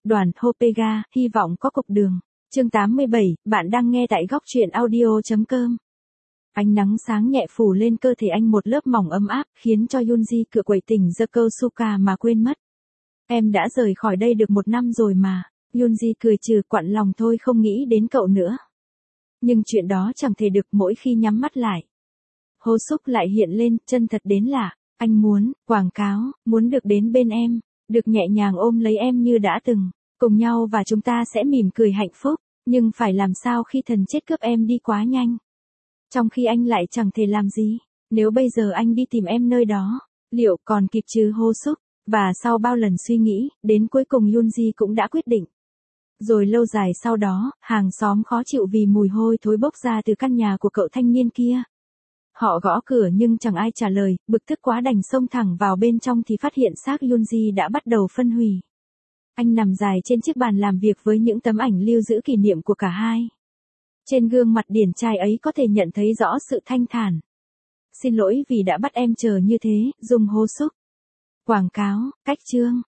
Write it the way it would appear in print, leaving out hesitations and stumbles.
Đoàn Hopega, hy vọng có cục đường. Chương 87, bạn đang nghe tại góc truyện audio.com. Ánh nắng sáng nhẹ phủ lên cơ thể anh một lớp mỏng ấm áp, khiến cho Yoonji cựa quậy tỉnh Yokosuka mà quên mất. Em đã rời khỏi đây được 1 năm rồi mà. Yoonji cười trừ, quặn lòng thôi, không nghĩ đến cậu nữa. Nhưng chuyện đó chẳng thể được, mỗi khi nhắm mắt lại. Ho-suk lại hiện lên, chân thật đến lạ. Anh muốn, quảng cáo, muốn được đến bên em, được nhẹ nhàng ôm lấy em như đã từng, cùng nhau và chúng ta sẽ mỉm cười hạnh phúc, nhưng phải làm sao khi thần chết cướp em đi quá nhanh? Trong khi anh lại chẳng thể làm gì, nếu bây giờ anh đi tìm em nơi đó, liệu còn kịp chứ Ho-suk? Và sau bao lần suy nghĩ, đến cuối cùng Yoonji cũng đã quyết định. Rồi lâu dài sau đó, hàng xóm khó chịu vì mùi hôi thối bốc ra từ căn nhà của cậu thanh niên kia. Họ gõ cửa nhưng chẳng ai trả lời, bực tức quá đành xông thẳng vào bên trong thì phát hiện xác Yoonji đã bắt đầu phân hủy. Anh nằm dài trên chiếc bàn làm việc với những tấm ảnh lưu giữ kỷ niệm của cả hai. Trên gương mặt điển trai ấy có thể nhận thấy rõ sự thanh thản. Xin lỗi vì đã bắt em chờ như thế, Dung Ho-suk. Quảng cáo, cách chương.